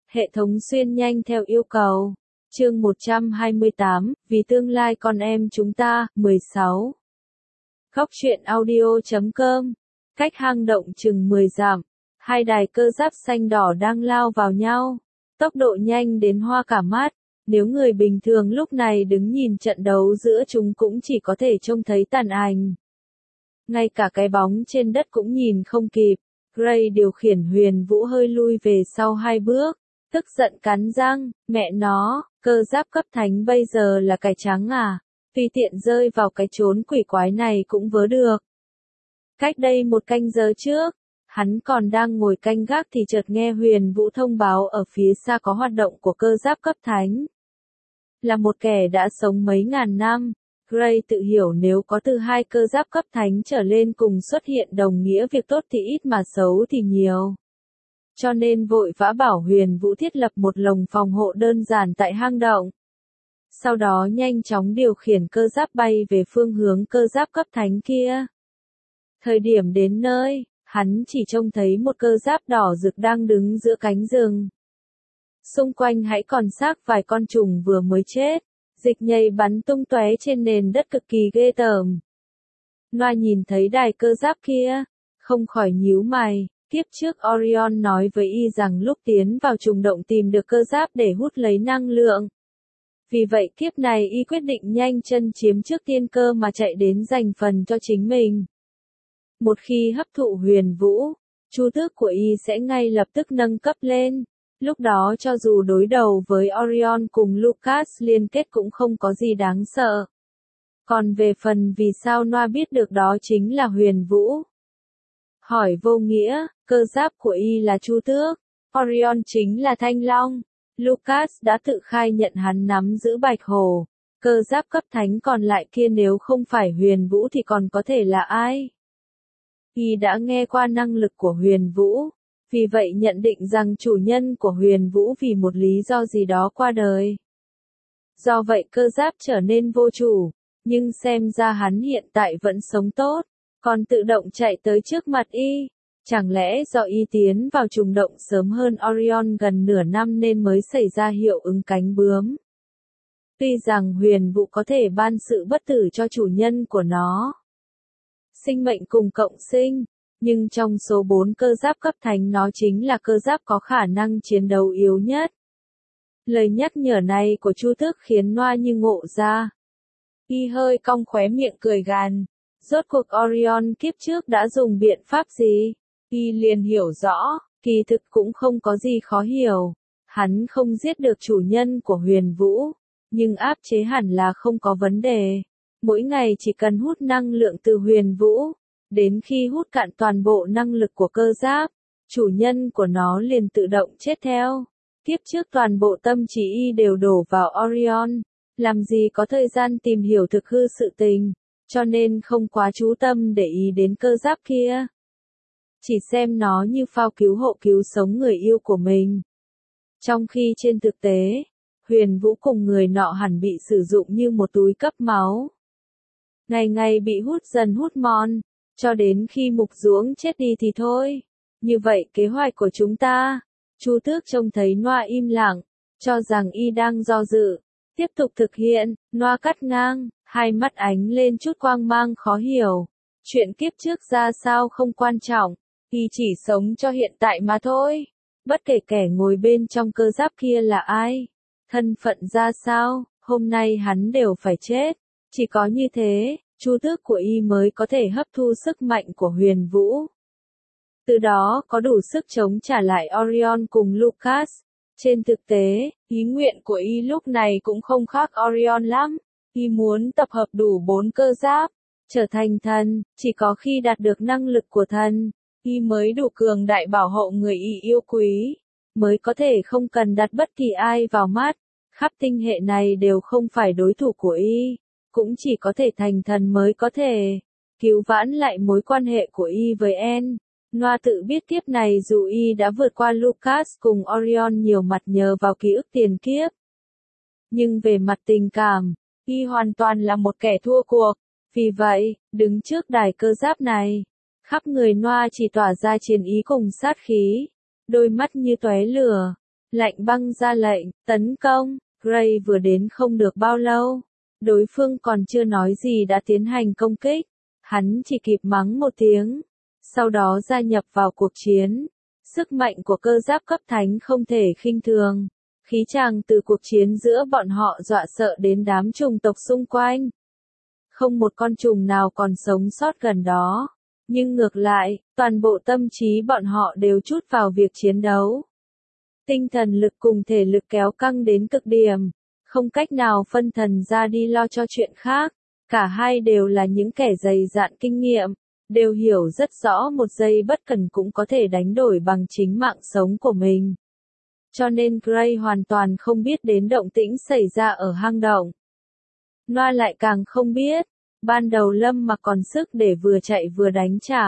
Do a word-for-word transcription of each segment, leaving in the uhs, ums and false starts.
Hệ thống xuyên nhanh theo yêu cầu. Chương một trăm hai mươi tám, vì tương lai con em chúng ta, mười sáu. Góc truyện audio chấm com. Cách hang động chừng mười dặm, hai đài cơ giáp xanh đỏ đang lao vào nhau. Tốc độ nhanh đến hoa cả mắt. Nếu người bình thường lúc này đứng nhìn trận đấu giữa chúng cũng chỉ có thể trông thấy tàn ảnh. Ngay cả cái bóng trên đất cũng nhìn không kịp. Gray điều khiển Huyền Vũ hơi lui về sau hai bước. Tức giận cắn răng, mẹ nó, cơ giáp cấp thánh bây giờ là cải trắng à, tùy tiện rơi vào cái chốn quỷ quái này cũng vớ được. Cách đây một canh giờ trước, hắn còn đang ngồi canh gác thì chợt nghe Huyền Vũ thông báo ở phía xa có hoạt động của cơ giáp cấp thánh. Là một kẻ đã sống mấy ngàn năm, Gray tự hiểu nếu có từ hai cơ giáp cấp thánh trở lên cùng xuất hiện đồng nghĩa việc tốt thì ít mà xấu thì nhiều. Cho nên vội vã bảo Huyền Vũ thiết lập một lồng phòng hộ đơn giản tại hang động. Sau đó nhanh chóng điều khiển cơ giáp bay về phương hướng cơ giáp cấp thánh kia. Thời điểm đến nơi, hắn chỉ trông thấy một cơ giáp đỏ rực đang đứng giữa cánh rừng. Xung quanh hãy còn xác vài con trùng vừa mới chết, dịch nhầy bắn tung tóe trên nền đất cực kỳ ghê tởm. Noa nhìn thấy đài cơ giáp kia, không khỏi nhíu mày. Kiếp trước Orion nói với y rằng lúc tiến vào trùng động tìm được cơ giáp để hút lấy năng lượng. Vì vậy kiếp này y quyết định nhanh chân chiếm trước tiên cơ mà chạy đến giành phần cho chính mình. Một khi hấp thụ Huyền Vũ, chu tước của y sẽ ngay lập tức nâng cấp lên. Lúc đó cho dù đối đầu với Orion cùng Lucas liên kết cũng không có gì đáng sợ. Còn về phần vì sao Noa biết được đó chính là Huyền Vũ. Hỏi vô nghĩa, cơ giáp của y là chu tước, Orion chính là thanh long. Lucas đã tự khai nhận hắn nắm giữ bạch hổ. Cơ giáp cấp thánh còn lại kia nếu không phải Huyền Vũ thì còn có thể là ai? Y đã nghe qua năng lực của Huyền Vũ, vì vậy nhận định rằng chủ nhân của Huyền Vũ vì một lý do gì đó qua đời. Do vậy cơ giáp trở nên vô chủ, nhưng xem ra hắn hiện tại vẫn sống tốt. Còn tự động chạy tới trước mặt y, chẳng lẽ do y tiến vào trùng động sớm hơn Orion gần nửa năm nên mới xảy ra hiệu ứng cánh bướm. Tuy rằng Huyền Vũ có thể ban sự bất tử cho chủ nhân của nó, sinh mệnh cùng cộng sinh, nhưng trong số bốn cơ giáp cấp thánh nó chính là cơ giáp có khả năng chiến đấu yếu nhất. Lời nhắc nhở này của Chu Tước khiến Noa như ngộ ra. Y hơi cong khóe miệng cười gằn. Rốt cuộc Orion kiếp trước đã dùng biện pháp gì? Y liền hiểu rõ, kỳ thực cũng không có gì khó hiểu. Hắn không giết được chủ nhân của Huyền Vũ, nhưng áp chế hẳn là không có vấn đề. Mỗi ngày chỉ cần hút năng lượng từ Huyền Vũ, đến khi hút cạn toàn bộ năng lực của cơ giáp, chủ nhân của nó liền tự động chết theo. Kiếp trước toàn bộ tâm trí y đều đổ vào Orion, làm gì có thời gian tìm hiểu thực hư sự tình. Cho nên không quá chú tâm để ý đến cơ giáp kia. Chỉ xem nó như phao cứu hộ cứu sống người yêu của mình. Trong khi trên thực tế, Huyền Vũ cùng người nọ hẳn bị sử dụng như một túi cấp máu. Ngày ngày bị hút dần hút mòn, cho đến khi mục ruỗng chết đi thì thôi. Như vậy kế hoạch của chúng ta, Chu Tước trông thấy Noa im lặng, cho rằng y đang do dự. Tiếp tục thực hiện, Noa cắt ngang. Hai mắt ánh lên chút quang mang khó hiểu. Chuyện kiếp trước ra sao không quan trọng, y chỉ sống cho hiện tại mà thôi. Bất kể kẻ ngồi bên trong cơ giáp kia là ai, thân phận ra sao, hôm nay hắn đều phải chết. Chỉ có như thế, chu tước của y mới có thể hấp thu sức mạnh của Huyền Vũ. Từ đó có đủ sức chống trả lại Orion cùng Lucas. Trên thực tế, ý nguyện của y lúc này cũng không khác Orion lắm. Y muốn tập hợp đủ bốn cơ giáp, trở thành thần, chỉ có khi đạt được năng lực của thần, y mới đủ cường đại bảo hộ người y yêu quý, mới có thể không cần đặt bất kỳ ai vào mắt, khắp tinh hệ này đều không phải đối thủ của y, cũng chỉ có thể thành thần mới có thể cứu vãn lại mối quan hệ của y với En. Noa tự biết kiếp này dù y đã vượt qua Lucas cùng Orion nhiều mặt nhờ vào ký ức tiền kiếp, nhưng về mặt tình cảm, y hoàn toàn là một kẻ thua cuộc. Vì vậy, đứng trước đài cơ giáp này, khắp người Noa chỉ tỏa ra chiến ý cùng sát khí, đôi mắt như tóe lửa, Lạnh băng ra lệnh, tấn công. Gray vừa đến không được bao lâu. Đối phương còn chưa nói gì đã tiến hành công kích. Hắn chỉ kịp mắng một tiếng. Sau đó gia nhập vào cuộc chiến. Sức mạnh của cơ giáp cấp thánh không thể khinh thường. Khí tràng từ cuộc chiến giữa bọn họ dọa sợ đến đám trùng tộc xung quanh. Không một con trùng nào còn sống sót gần đó. Nhưng ngược lại, toàn bộ tâm trí bọn họ đều trút vào việc chiến đấu. Tinh thần lực cùng thể lực kéo căng đến cực điểm. Không cách nào phân thần ra đi lo cho chuyện khác. Cả hai đều là những kẻ dày dạn kinh nghiệm. Đều hiểu rất rõ một giây bất cần cũng có thể đánh đổi bằng chính mạng sống của mình. Cho nên Gray hoàn toàn không biết đến động tĩnh xảy ra ở hang động. Noa lại càng không biết. Ban đầu Lâm Mặc còn sức để vừa chạy vừa đánh trả.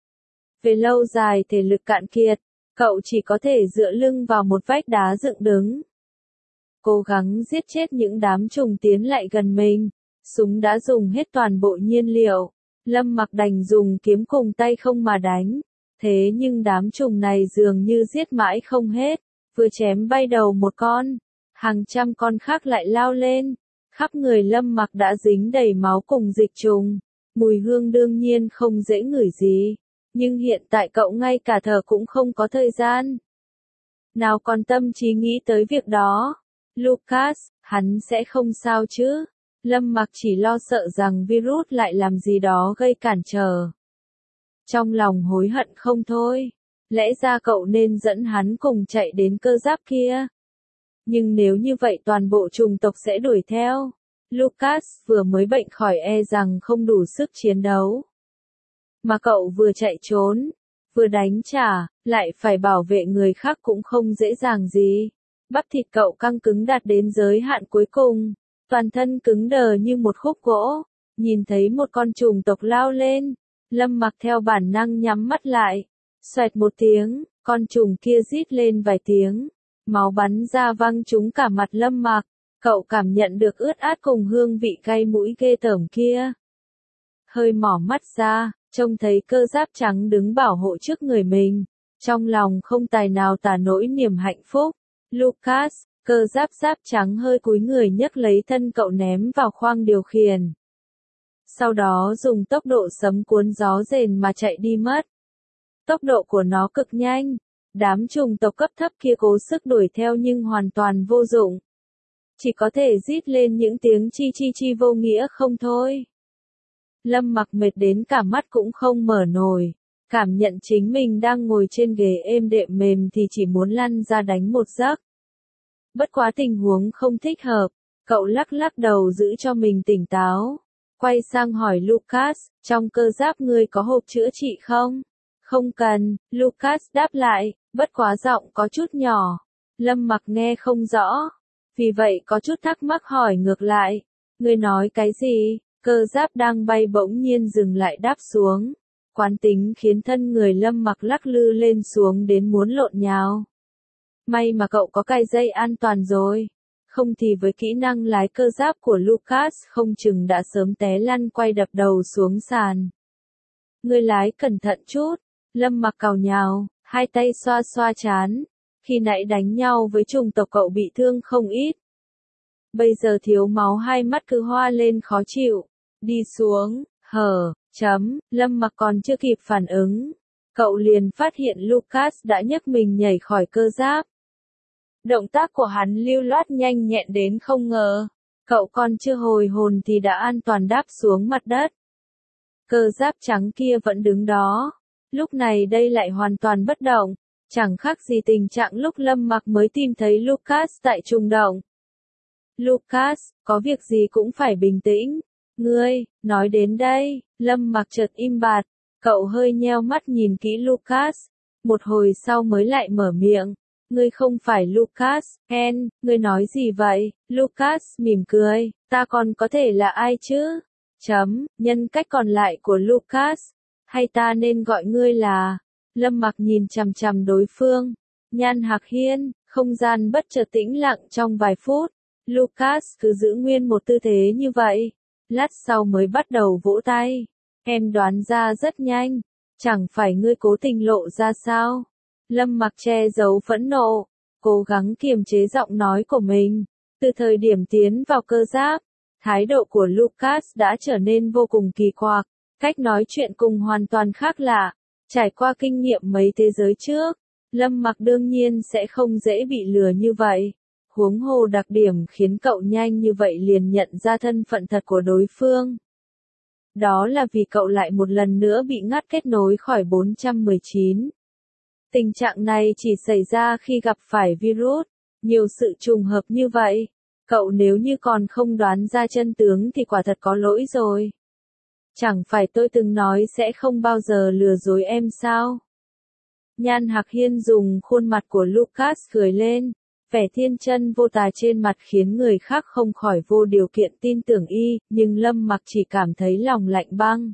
Về lâu dài thể lực cạn kiệt, cậu chỉ có thể dựa lưng vào một vách đá dựng đứng. Cố gắng giết chết những đám trùng tiến lại gần mình. Súng đã dùng hết toàn bộ nhiên liệu. Lâm Mặc đành dùng kiếm cùng tay không mà đánh. Thế nhưng đám trùng này dường như giết mãi không hết. Vừa chém bay đầu một con, hàng trăm con khác lại lao lên. Khắp người Lâm Mặc đã dính đầy máu cùng dịch trùng. Mùi hương đương nhiên không dễ ngửi gì. Nhưng hiện tại cậu ngay cả thở cũng không có thời gian. Nào còn tâm trí nghĩ tới việc đó. Lucas, hắn sẽ không sao chứ. Lâm Mặc chỉ lo sợ rằng virus lại làm gì đó gây cản trở. Trong lòng hối hận không thôi. Lẽ ra cậu nên dẫn hắn cùng chạy đến cơ giáp kia. Nhưng nếu như vậy toàn bộ trùng tộc sẽ đuổi theo. Lucas vừa mới bệnh khỏi e rằng không đủ sức chiến đấu. Mà cậu vừa chạy trốn, vừa đánh trả, lại phải bảo vệ người khác cũng không dễ dàng gì. Bắp thịt cậu căng cứng đạt đến giới hạn cuối cùng. Toàn thân cứng đờ như một khúc gỗ. Nhìn thấy một con trùng tộc lao lên. Lâm Mặc theo bản năng nhắm mắt lại. Xoẹt một tiếng, con trùng kia rít lên vài tiếng. Máu bắn ra văng trúng cả mặt Lâm Mặc. Cậu cảm nhận được ướt át cùng hương vị cay mũi ghê tởm kia. Hơi mỏ mắt ra, trông thấy cơ giáp trắng đứng bảo hộ trước người mình. Trong lòng không tài nào tả nỗi niềm hạnh phúc. Lucas, cơ giáp giáp trắng hơi cúi người nhấc lấy thân cậu ném vào khoang điều khiển. Sau đó dùng tốc độ sấm cuốn gió rền mà chạy đi mất. Tốc độ của nó cực nhanh. Đám trùng tộc cấp thấp kia cố sức đuổi theo nhưng hoàn toàn vô dụng. Chỉ có thể rít lên những tiếng chi chi chi vô nghĩa không thôi. Lâm Mặc mệt đến cả mắt cũng không mở nổi. Cảm nhận chính mình đang ngồi trên ghế êm đệm mềm thì chỉ muốn lăn ra đánh một giấc. Bất quá tình huống không thích hợp. Cậu lắc lắc đầu giữ cho mình tỉnh táo. Quay sang hỏi Lucas, trong cơ giáp ngươi có hộp chữa trị không? Không cần, Lucas đáp lại, bất quá giọng có chút nhỏ. Lâm Mặc nghe không rõ. Vì vậy có chút thắc mắc hỏi ngược lại. Ngươi nói cái gì? Cơ giáp đang bay bỗng nhiên dừng lại đáp xuống. Quán tính khiến thân người Lâm Mặc lắc lư lên xuống đến muốn lộn nhào. May mà cậu có cài dây an toàn rồi. Không thì với kỹ năng lái cơ giáp của Lucas không chừng đã sớm té lăn quay đập đầu xuống sàn. Ngươi lái cẩn thận chút. Lâm Mặc cào nhào, hai tay xoa xoa trán. Khi nãy đánh nhau với trùng tộc cậu bị thương không ít. Bây giờ thiếu máu hai mắt cứ hoa lên khó chịu. Đi xuống, hở, chấm, Lâm Mặc còn chưa kịp phản ứng. Cậu liền phát hiện Lucas đã nhấc mình nhảy khỏi cơ giáp. Động tác của hắn lưu loát nhanh nhẹn đến không ngờ. Cậu còn chưa hồi hồn thì đã an toàn đáp xuống mặt đất. Cơ giáp trắng kia vẫn đứng đó. Lúc này đây lại hoàn toàn bất động. Chẳng khác gì tình trạng lúc Lâm Mặc mới tìm thấy Lucas tại trùng động. Lucas, có việc gì cũng phải bình tĩnh. Ngươi, nói đến đây, Lâm Mặc chợt im bặt. Cậu hơi nheo mắt nhìn kỹ Lucas. Một hồi sau mới lại mở miệng. Ngươi không phải Lucas, Hen, ngươi nói gì vậy? Lucas mỉm cười, ta còn có thể là ai chứ? Chấm, nhân cách còn lại của Lucas. Hay ta nên gọi ngươi là... Lâm Mặc nhìn chằm chằm đối phương. Nhan Hạc Hiên, không gian bất chợt tĩnh lặng trong vài phút. Lucas cứ giữ nguyên một tư thế như vậy. Lát sau mới bắt đầu vỗ tay. Em đoán ra rất nhanh. Chẳng phải ngươi cố tình lộ ra sao? Lâm Mặc che giấu phẫn nộ. cố gắng kiềm chế giọng nói của mình. Từ thời điểm tiến vào cơ giáp, thái độ của Lucas đã trở nên vô cùng kỳ quặc, cách nói chuyện cùng hoàn toàn khác lạ. Trải qua kinh nghiệm mấy thế giới trước, Lâm Mặc đương nhiên sẽ không dễ bị lừa như vậy. Huống hồ đặc điểm khiến cậu nhanh như vậy liền nhận ra thân phận thật của đối phương. Đó là vì cậu lại một lần nữa bị ngắt kết nối khỏi bốn trăm mười chín. Tình trạng này chỉ xảy ra khi gặp phải virus, nhiều sự trùng hợp như vậy. Cậu nếu như còn không đoán ra chân tướng thì quả thật có lỗi rồi. Chẳng phải tôi từng nói sẽ không bao giờ lừa dối em sao? Nhan Hạc Hiên dùng khuôn mặt của Lucas cười lên, vẻ thiên chân vô tà trên mặt khiến người khác không khỏi vô điều kiện tin tưởng y, nhưng Lâm Mặc chỉ cảm thấy lòng lạnh băng.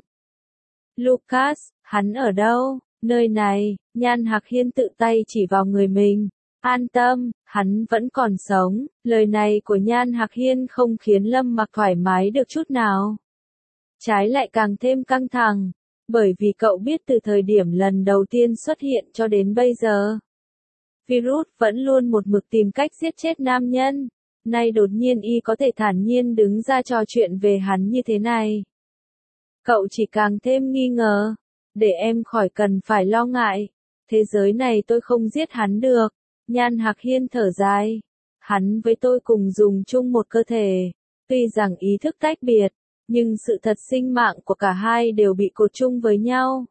Lucas, hắn ở đâu? Nơi này, Nhan Hạc Hiên tự tay chỉ vào người mình. An tâm, hắn vẫn còn sống. Lời này của Nhan Hạc Hiên không khiến Lâm Mặc thoải mái được chút nào. Trái lại càng thêm căng thẳng, bởi vì cậu biết từ thời điểm lần đầu tiên xuất hiện cho đến bây giờ, virus vẫn luôn một mực tìm cách giết chết nam nhân. Nay đột nhiên y có thể thản nhiên đứng ra trò chuyện về hắn như thế này. Cậu chỉ càng thêm nghi ngờ. Để em khỏi cần phải lo ngại. Thế giới này tôi không giết hắn được. Nhan Hạc Hiên thở dài. Hắn với tôi cùng dùng chung một cơ thể. Tuy rằng ý thức tách biệt, nhưng sự thật sinh mạng của cả hai đều bị cột chung với nhau.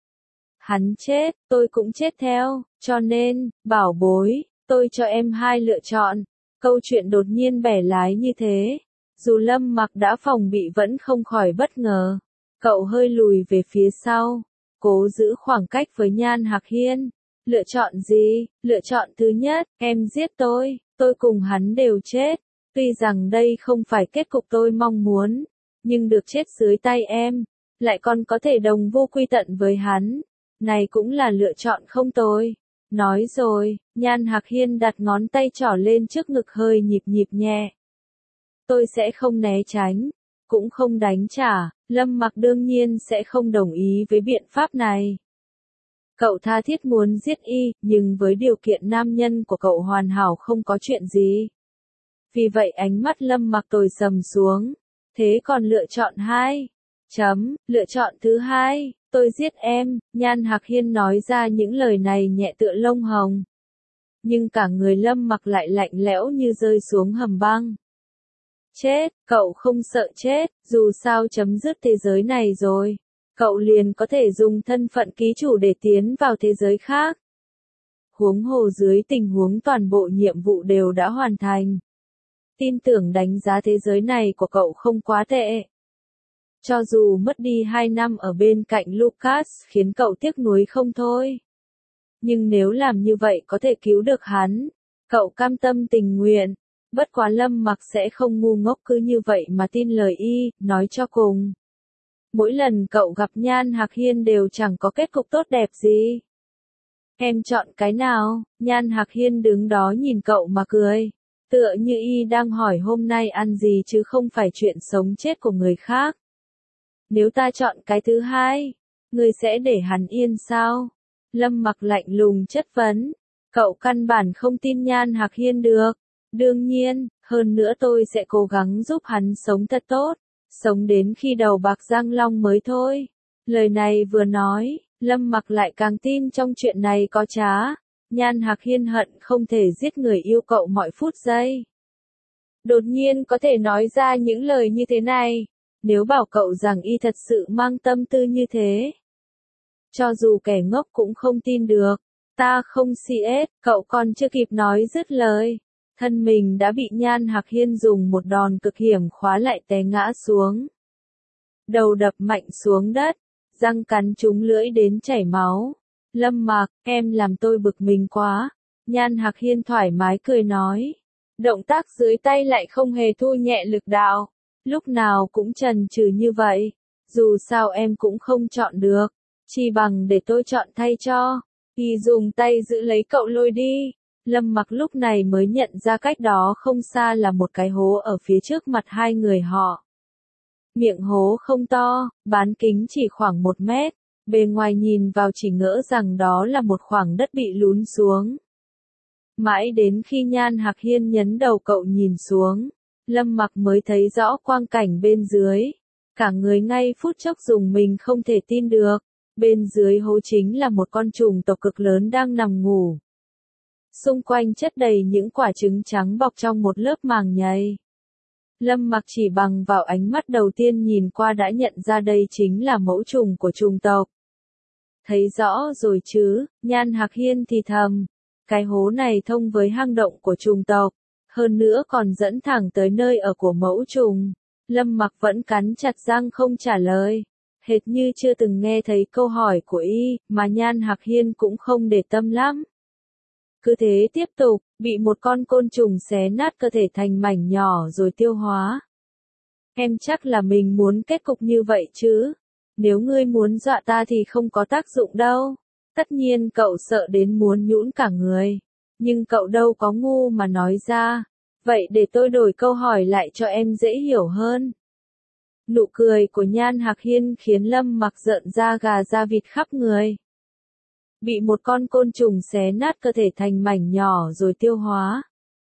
Hắn chết, tôi cũng chết theo, cho nên, bảo bối, tôi cho em hai lựa chọn. Câu chuyện đột nhiên bẻ lái như thế. Dù Lâm Mặc đã phòng bị vẫn không khỏi bất ngờ. Cậu hơi lùi về phía sau, cố giữ khoảng cách với Nhan Hạc Hiên. Lựa chọn gì? Lựa chọn thứ nhất, em giết tôi, tôi cùng hắn đều chết. Tuy rằng đây không phải kết cục tôi mong muốn, nhưng được chết dưới tay em, lại còn có thể đồng vô quy tận với hắn. Này cũng là lựa chọn không tồi. Nói rồi, Nhan Hạc Hiên đặt ngón tay trỏ lên trước ngực hơi nhịp nhịp nhẹ. Tôi sẽ không né tránh, cũng không đánh trả. Lâm Mặc đương nhiên sẽ không đồng ý với biện pháp này. Cậu tha thiết muốn giết y, nhưng với điều kiện nam nhân của cậu hoàn hảo không có chuyện gì. Vì vậy ánh mắt Lâm Mặc tối sầm xuống. Thế còn lựa chọn hai? Chấm, lựa chọn thứ hai, tôi giết em. Nhan Hạc Hiên nói ra những lời này nhẹ tựa lông hồng. Nhưng cả người Lâm Mặc lại lạnh lẽo như rơi xuống hầm băng. Chết, cậu không sợ chết, dù sao chấm dứt thế giới này rồi. Cậu liền có thể dùng thân phận ký chủ để tiến vào thế giới khác. Huống hồ dưới tình huống toàn bộ nhiệm vụ đều đã hoàn thành. Tin tưởng đánh giá thế giới này của cậu không quá tệ. Cho dù mất đi hai năm ở bên cạnh Lucas khiến cậu tiếc nuối không thôi. Nhưng nếu làm như vậy có thể cứu được hắn, cậu cam tâm tình nguyện. Bất quá Lâm Mặc sẽ không ngu ngốc cứ như vậy mà tin lời y, nói cho cùng. Mỗi lần cậu gặp Nhan Hạc Hiên đều chẳng có kết cục tốt đẹp gì. Em chọn cái nào? Nhan Hạc Hiên đứng đó nhìn cậu mà cười. Tựa như y đang hỏi hôm nay ăn gì chứ không phải chuyện sống chết của người khác. Nếu ta chọn cái thứ hai, ngươi sẽ để hắn yên sao? Lâm Mặc lạnh lùng chất vấn. Cậu căn bản không tin Nhan Hạc Hiên được. Đương nhiên, hơn nữa tôi sẽ cố gắng giúp hắn sống thật tốt. Sống đến khi đầu bạc răng long mới thôi. Lời này vừa nói, Lâm Mặc lại càng tin trong chuyện này có trá. Nhan Hạc Hiên hận không thể giết người yêu cậu mọi phút giây. Đột nhiên có thể nói ra những lời như thế này. Nếu bảo cậu rằng y thật sự mang tâm tư như thế, cho dù kẻ ngốc cũng không tin được. Ta không xê ét, cậu còn chưa kịp nói dứt lời. Thân mình đã bị Nhan Hạc Hiên dùng một đòn cực hiểm khóa lại té ngã xuống. Đầu đập mạnh xuống đất, răng cắn trúng lưỡi đến chảy máu. Lâm Mặc, em làm tôi bực mình quá. Nhan Hạc Hiên thoải mái cười nói. Động tác dưới tay lại không hề thu nhẹ lực đạo. Lúc nào cũng chần chừ như vậy. Dù sao em cũng không chọn được. Chỉ bằng để tôi chọn thay cho. Y dùng tay giữ lấy cậu lôi đi. Lâm Mặc lúc này mới nhận ra cách đó không xa là một cái hố ở phía trước mặt hai người họ. Miệng hố không to, bán kính chỉ khoảng một mét. Bề ngoài nhìn vào chỉ ngỡ rằng đó là một khoảng đất bị lún xuống. Mãi đến khi Nhan Hạc Hiên nhấn đầu cậu nhìn xuống, Lâm Mặc mới thấy rõ quang cảnh bên dưới. Cả người ngay phút chốc dùng mình không thể tin được. Bên dưới hố chính là một con trùng tộc cực lớn đang nằm ngủ. Xung quanh chất đầy những quả trứng trắng bọc trong một lớp màng nhầy. Lâm Mặc chỉ bằng vào ánh mắt đầu tiên nhìn qua đã nhận ra đây chính là mẫu trùng của trùng tộc. Thấy rõ rồi chứ, Nhan Hạc Hiên thì thầm. Cái hố này thông với hang động của trùng tộc, hơn nữa còn dẫn thẳng tới nơi ở của mẫu trùng. Lâm Mặc vẫn cắn chặt răng không trả lời, hệt như chưa từng nghe thấy câu hỏi của y, mà Nhan Hạc Hiên cũng không để tâm lắm. Cứ thế tiếp tục, bị một con côn trùng xé nát cơ thể thành mảnh nhỏ rồi tiêu hóa. Em chắc là mình muốn kết cục như vậy chứ? Nếu ngươi muốn dọa ta thì không có tác dụng đâu. Tất nhiên cậu sợ đến muốn nhũn cả người. Nhưng cậu đâu có ngu mà nói ra. Vậy để tôi đổi câu hỏi lại cho em dễ hiểu hơn. Nụ cười của Nhan Hạc Hiên khiến Lâm Mặc giận da gà da vịt khắp người. Bị một con côn trùng xé nát cơ thể thành mảnh nhỏ rồi tiêu hóa.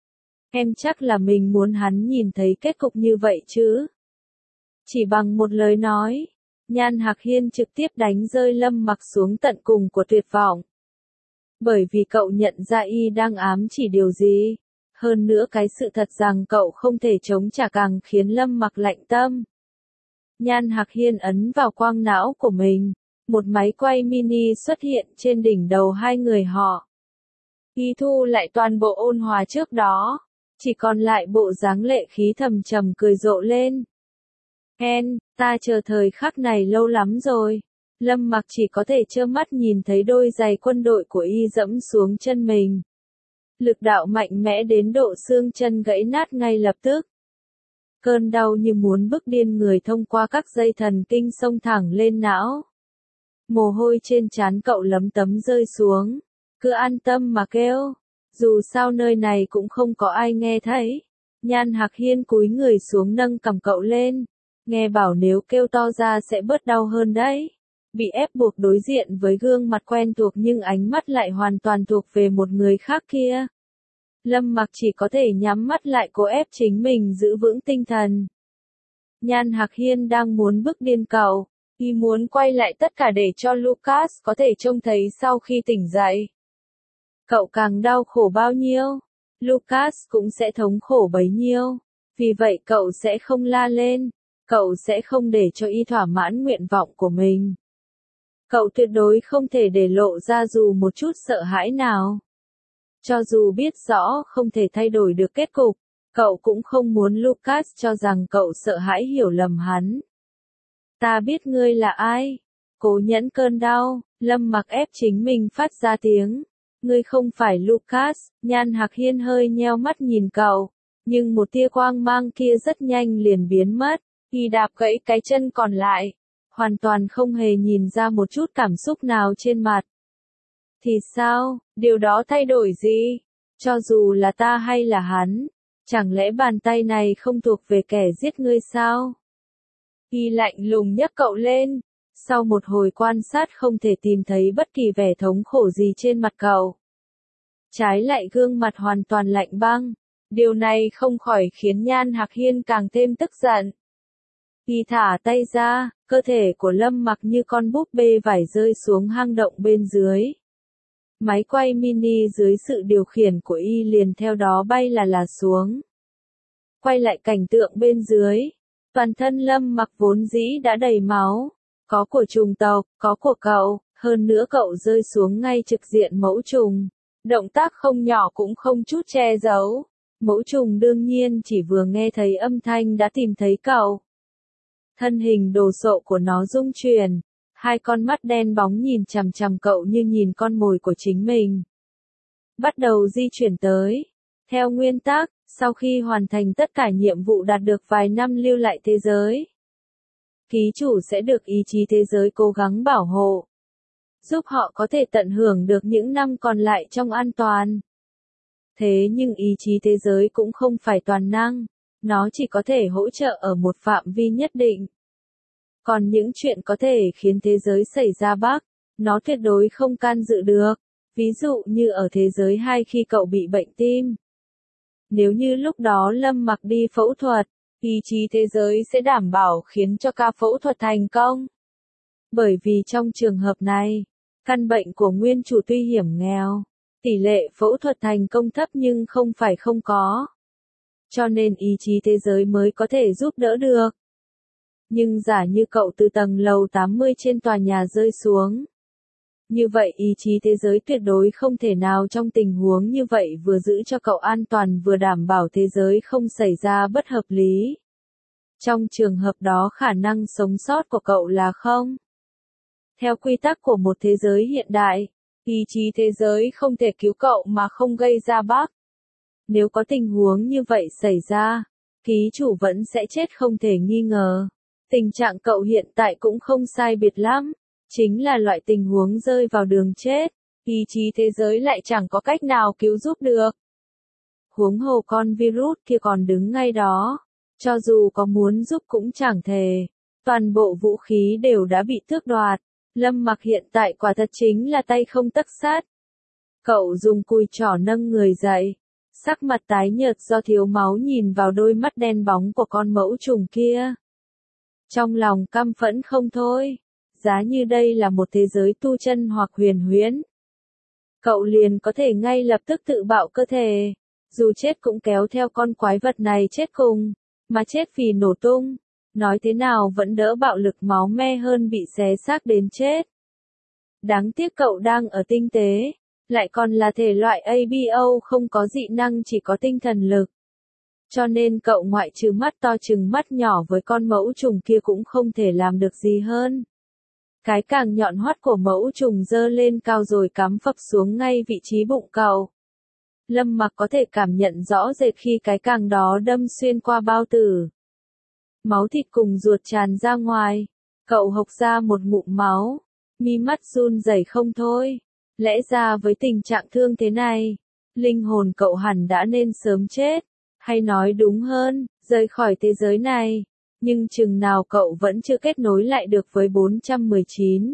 Em chắc là mình muốn hắn nhìn thấy kết cục như vậy chứ? Chỉ bằng một lời nói, Nhan Hạc Hiên trực tiếp đánh rơi Lâm Mặc xuống tận cùng của tuyệt vọng. Bởi vì cậu nhận ra y đang ám chỉ điều gì. Hơn nữa cái sự thật rằng cậu không thể chống trả càng khiến Lâm Mặc lạnh tâm. Nhan Hạc Hiên ấn vào quang não của mình. Một máy quay mini xuất hiện trên đỉnh đầu hai người họ. Y thu lại toàn bộ ôn hòa trước đó. Chỉ còn lại bộ dáng lệ khí thầm trầm cười rộ lên. En, ta chờ thời khắc này lâu lắm rồi. Lâm Mặc chỉ có thể trơ mắt nhìn thấy đôi giày quân đội của y dẫm xuống chân mình. Lực đạo mạnh mẽ đến độ xương chân gãy nát ngay lập tức. Cơn đau như muốn bức điên người thông qua các dây thần kinh xông thẳng lên não. Mồ hôi trên trán cậu lấm tấm rơi xuống. Cứ an tâm mà kêu. Dù sao nơi này cũng không có ai nghe thấy. Nhan Hạc Hiên cúi người xuống nâng cằm cậu lên. Nghe bảo nếu kêu to ra sẽ bớt đau hơn đấy. Bị ép buộc đối diện với gương mặt quen thuộc nhưng ánh mắt lại hoàn toàn thuộc về một người khác kia. Lâm Mặc chỉ có thể nhắm mắt lại cố ép chính mình giữ vững tinh thần. Nhan Hạc Hiên đang muốn bức điên cậu. Y muốn quay lại tất cả để cho Lucas có thể trông thấy sau khi tỉnh dậy. Cậu càng đau khổ bao nhiêu, Lucas cũng sẽ thống khổ bấy nhiêu. Vì vậy cậu sẽ không la lên. Cậu sẽ không để cho y thỏa mãn nguyện vọng của mình. Cậu tuyệt đối không thể để lộ ra dù một chút sợ hãi nào. Cho dù biết rõ không thể thay đổi được kết cục, cậu cũng không muốn Lucas cho rằng cậu sợ hãi hiểu lầm hắn. Ta biết ngươi là ai. Cố nhẫn cơn đau, Lâm Mặc ép chính mình phát ra tiếng. Ngươi không phải Lucas. Nhan Hạc Hiên hơi nheo mắt nhìn cậu. Nhưng một tia quang mang kia rất nhanh liền biến mất. Y đạp gãy cái chân còn lại. Hoàn toàn không hề nhìn ra một chút cảm xúc nào trên mặt. Thì sao, điều đó thay đổi gì? Cho dù là ta hay là hắn, chẳng lẽ bàn tay này không thuộc về kẻ giết ngươi sao? Y lạnh lùng nhấc cậu lên. Sau một hồi quan sát không thể tìm thấy bất kỳ vẻ thống khổ gì trên mặt cậu. Trái lại gương mặt hoàn toàn lạnh băng. Điều này không khỏi khiến Nhan Hạc Hiên càng thêm tức giận. Y thả tay ra, cơ thể của Lâm Mặc như con búp bê vải rơi xuống hang động bên dưới. Máy quay mini dưới sự điều khiển của y liền theo đó bay là là xuống. Quay lại cảnh tượng bên dưới. Toàn thân Lâm Mặc vốn dĩ đã đầy máu. Có của trùng tộc, có của cậu, hơn nữa cậu rơi xuống ngay trực diện mẫu trùng. Động tác không nhỏ cũng không chút che giấu. Mẫu trùng đương nhiên chỉ vừa nghe thấy âm thanh đã tìm thấy cậu. Thân hình đồ sộ của nó rung chuyển. Hai con mắt đen bóng nhìn chằm chằm cậu như nhìn con mồi của chính mình. Bắt đầu di chuyển tới. Theo nguyên tắc, sau khi hoàn thành tất cả nhiệm vụ đạt được vài năm lưu lại thế giới, ký chủ sẽ được ý chí thế giới cố gắng bảo hộ. Giúp họ có thể tận hưởng được những năm còn lại trong an toàn. Thế nhưng ý chí thế giới cũng không phải toàn năng. Nó chỉ có thể hỗ trợ ở một phạm vi nhất định. Còn những chuyện có thể khiến thế giới xảy ra bug, nó tuyệt đối không can dự được. Ví dụ như ở thế giới hai khi cậu bị bệnh tim. Nếu như lúc đó Lâm Mặc đi phẫu thuật, ý chí thế giới sẽ đảm bảo khiến cho ca phẫu thuật thành công. Bởi vì trong trường hợp này, căn bệnh của nguyên chủ tuy hiểm nghèo, tỷ lệ phẫu thuật thành công thấp nhưng không phải không có. Cho nên ý chí thế giới mới có thể giúp đỡ được. Nhưng giả như cậu từ tầng lầu tám mươi trên tòa nhà rơi xuống. Như vậy ý chí thế giới tuyệt đối không thể nào trong tình huống như vậy vừa giữ cho cậu an toàn vừa đảm bảo thế giới không xảy ra bất hợp lý. Trong trường hợp đó khả năng sống sót của cậu là không. Theo quy tắc của một thế giới hiện đại, ý chí thế giới không thể cứu cậu mà không gây ra bug. Nếu có tình huống như vậy xảy ra, ký chủ vẫn sẽ chết không thể nghi ngờ. Tình trạng cậu hiện tại cũng không sai biệt lắm, chính là loại tình huống rơi vào đường chết, ý chí thế giới lại chẳng có cách nào cứu giúp được. Huống hồ con virus kia còn đứng ngay đó, cho dù có muốn giúp cũng chẳng thể, toàn bộ vũ khí đều đã bị tước đoạt, Lâm Mặc hiện tại quả thật chính là tay không tấc sắt. Cậu dùng cùi trỏ nâng người dậy, sắc mặt tái nhợt do thiếu máu nhìn vào đôi mắt đen bóng của con mẫu trùng kia. Trong lòng căm phẫn không thôi, giá như đây là một thế giới tu chân hoặc huyền huyễn. Cậu liền có thể ngay lập tức tự bạo cơ thể, dù chết cũng kéo theo con quái vật này chết cùng, mà chết vì nổ tung, nói thế nào vẫn đỡ bạo lực máu me hơn bị xé xác đến chết. Đáng tiếc cậu đang ở tinh tế, lại còn là thể loại a bê o không có dị năng chỉ có tinh thần lực. Cho nên cậu ngoại trừ mắt to chừng mắt nhỏ với con mẫu trùng kia cũng không thể làm được gì hơn. Cái càng nhọn hoắt của mẫu trùng dơ lên cao rồi cắm phập xuống ngay vị trí bụng cậu. Lâm Mặc có thể cảm nhận rõ rệt khi cái càng đó đâm xuyên qua bao tử. Máu thịt cùng ruột tràn ra ngoài, cậu hộc ra một ngụm máu, mi mắt run rẩy không thôi. Lẽ ra với tình trạng thương thế này, linh hồn cậu hẳn đã nên sớm chết, hay nói đúng hơn, rời khỏi thế giới này. Nhưng chừng nào cậu vẫn chưa kết nối lại được với bốn trăm mười chín.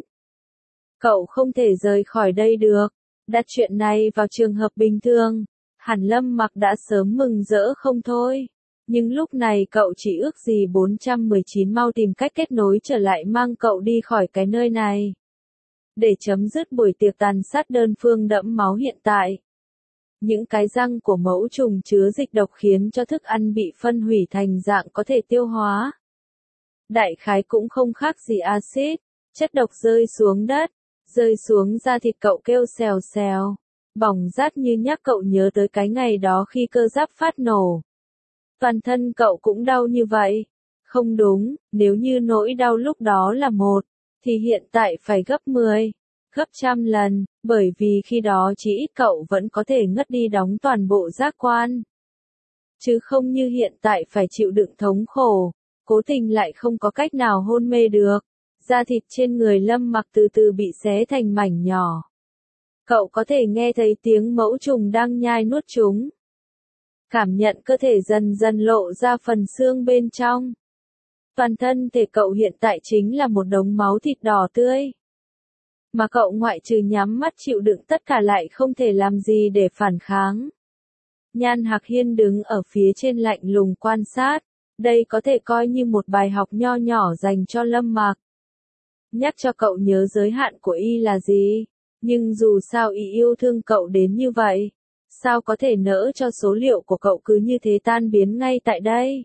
Cậu không thể rời khỏi đây được. Đặt chuyện này vào trường hợp bình thường, hẳn Lâm Mặc đã sớm mừng rỡ không thôi. Nhưng lúc này cậu chỉ ước gì bốn trăm mười chín mau tìm cách kết nối trở lại mang cậu đi khỏi cái nơi này. Để chấm dứt buổi tiệc tàn sát đơn phương đẫm máu hiện tại. Những cái răng của mẫu trùng chứa dịch độc khiến cho thức ăn bị phân hủy thành dạng có thể tiêu hóa. Đại khái cũng không khác gì axit, chất độc rơi xuống đất, rơi xuống da thịt cậu kêu xèo xèo, bỏng rát như nhắc cậu nhớ tới cái ngày đó khi cơ giáp phát nổ. Toàn thân cậu cũng đau như vậy. Không đúng, nếu như nỗi đau lúc đó là một, thì hiện tại phải gấp mười, gấp trăm lần, bởi vì khi đó chỉ ít cậu vẫn có thể ngất đi đóng toàn bộ giác quan. Chứ không như hiện tại phải chịu đựng thống khổ, cố tình lại không có cách nào hôn mê được. Da thịt trên người Lâm Mặc từ từ bị xé thành mảnh nhỏ. Cậu có thể nghe thấy tiếng mẫu trùng đang nhai nuốt chúng. Cảm nhận cơ thể dần dần lộ ra phần xương bên trong. Toàn thân thể cậu hiện tại chính là một đống máu thịt đỏ tươi. Mà cậu ngoại trừ nhắm mắt chịu đựng tất cả lại không thể làm gì để phản kháng. Nhan Hạc Hiên đứng ở phía trên lạnh lùng quan sát. Đây có thể coi như một bài học nho nhỏ dành cho Lâm Mặc. Nhắc cho cậu nhớ giới hạn của y là gì. Nhưng dù sao y yêu thương cậu đến như vậy. Sao có thể nỡ cho số liệu của cậu cứ như thế tan biến ngay tại đây.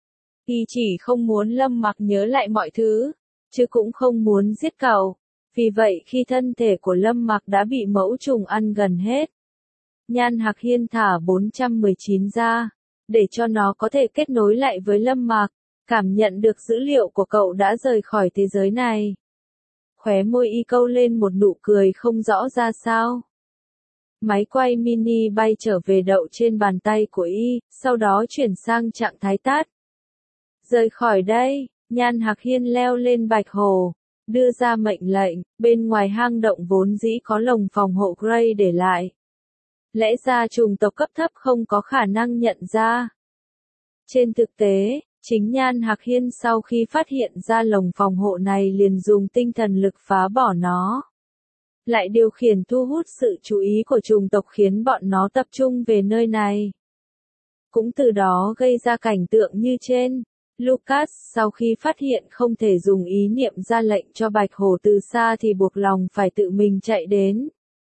Y chỉ không muốn Lâm Mặc nhớ lại mọi thứ. Chứ cũng không muốn giết cậu. Vì vậy khi thân thể của Lâm Mặc đã bị mẫu trùng ăn gần hết. Nhan Hạc Hiên thả bốn trăm mười chín ra. Để cho nó có thể kết nối lại với Lâm Mặc. Cảm nhận được dữ liệu của cậu đã rời khỏi thế giới này. Khóe môi y câu lên một nụ cười không rõ ra sao. Máy quay mini bay trở về đậu trên bàn tay của y, sau đó chuyển sang trạng thái tắt. Rời khỏi đây, Nhan Hạc Hiên leo lên bạch hồ, đưa ra mệnh lệnh, bên ngoài hang động vốn dĩ có lồng phòng hộ Grey để lại. Lẽ ra chủng tộc cấp thấp không có khả năng nhận ra. Trên thực tế, chính Nhan Hạc Hiên sau khi phát hiện ra lồng phòng hộ này liền dùng tinh thần lực phá bỏ nó. lại điều khiển thu hút sự chú ý của chủng tộc khiến bọn nó tập trung về nơi này. Cũng từ đó gây ra cảnh tượng như trên. Lucas, sau khi phát hiện không thể dùng ý niệm ra lệnh cho bạch hổ từ xa thì buộc lòng phải tự mình chạy đến.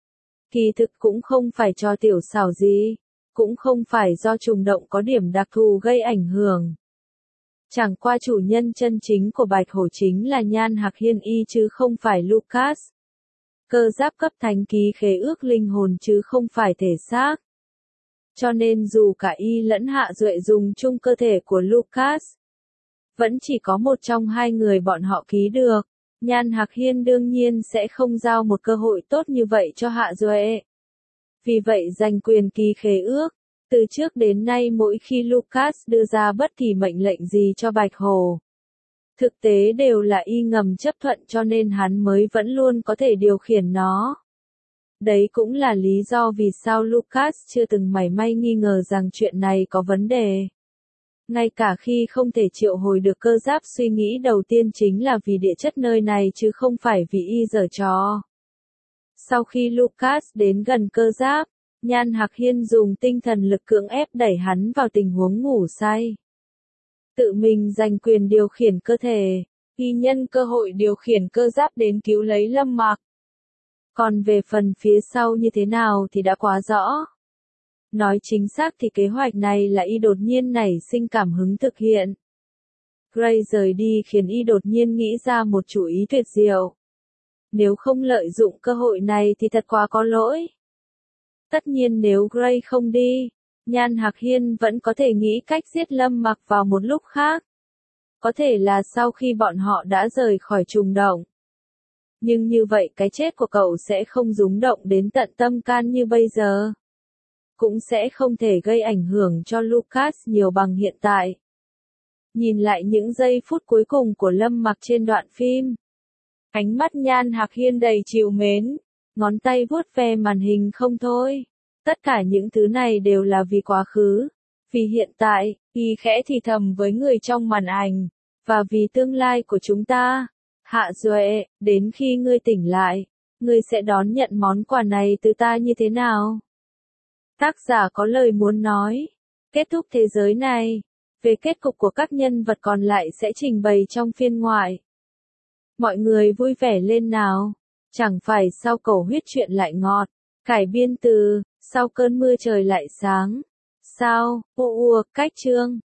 Kỳ thực cũng không phải cho tiểu xảo gì, cũng không phải do trùng động có điểm đặc thù gây ảnh hưởng. Chẳng qua chủ nhân chân chính của bạch hổ chính là Nhan Hạc Hiên y chứ không phải Lucas. Cơ giáp cấp thánh ký khế ước linh hồn chứ không phải thể xác. Cho nên dù cả y lẫn Hạ Duệ dùng chung cơ thể của Lucas, vẫn chỉ có một trong hai người bọn họ ký được. Nhan Hạc Hiên đương nhiên sẽ không giao một cơ hội tốt như vậy cho Hạ Duệ. Vì vậy giành quyền ký khế ước. Từ trước đến nay mỗi khi Lucas đưa ra bất kỳ mệnh lệnh gì cho Bạch Hổ, thực tế đều là y ngầm chấp thuận cho nên hắn mới vẫn luôn có thể điều khiển nó. Đấy cũng là lý do vì sao Lucas chưa từng mảy may nghi ngờ rằng chuyện này có vấn đề. Ngay cả khi không thể triệu hồi được cơ giáp suy nghĩ đầu tiên chính là vì địa chất nơi này chứ không phải vì y giở trò. Sau khi Lucas đến gần cơ giáp, Nhan Hạc Hiên dùng tinh thần lực cưỡng ép đẩy hắn vào tình huống ngủ say. Tự mình giành quyền điều khiển cơ thể, y nhân cơ hội điều khiển cơ giáp đến cứu lấy Lâm Mặc. Còn về phần phía sau như thế nào thì đã quá rõ. Nói chính xác thì kế hoạch này là y đột nhiên nảy sinh cảm hứng thực hiện. Gray rời đi khiến y đột nhiên nghĩ ra một chủ ý tuyệt diệu. Nếu không lợi dụng cơ hội này thì thật quá có lỗi. Tất nhiên nếu Gray không đi, Nhan Hạc Hiên vẫn có thể nghĩ cách giết Lâm Mặc vào một lúc khác. Có thể là sau khi bọn họ đã rời khỏi trùng động. Nhưng như vậy cái chết của cậu sẽ không rúng động đến tận tâm can như bây giờ. Cũng sẽ không thể gây ảnh hưởng cho Lucas nhiều bằng hiện tại. Nhìn lại những giây phút cuối cùng của Lâm Mặc trên đoạn phim. Ánh mắt Nhan Hạc Hiên đầy trìu mến, ngón tay vuốt ve màn hình không thôi. Tất cả những thứ này đều là vì quá khứ, vì hiện tại, y khẽ thì thầm với người trong màn ảnh, và vì tương lai của chúng ta. Hạ Duệ, đến khi ngươi tỉnh lại, ngươi sẽ đón nhận món quà này từ ta như thế nào? Tác giả có lời muốn nói. Kết thúc thế giới này. Về kết cục của các nhân vật còn lại sẽ trình bày trong phiên ngoại. Mọi người vui vẻ lên nào. Chẳng phải sau cầu huyết chuyện lại ngọt. Cải biên từ, sau cơn mưa trời lại sáng. Sao, ô ua, cách chương.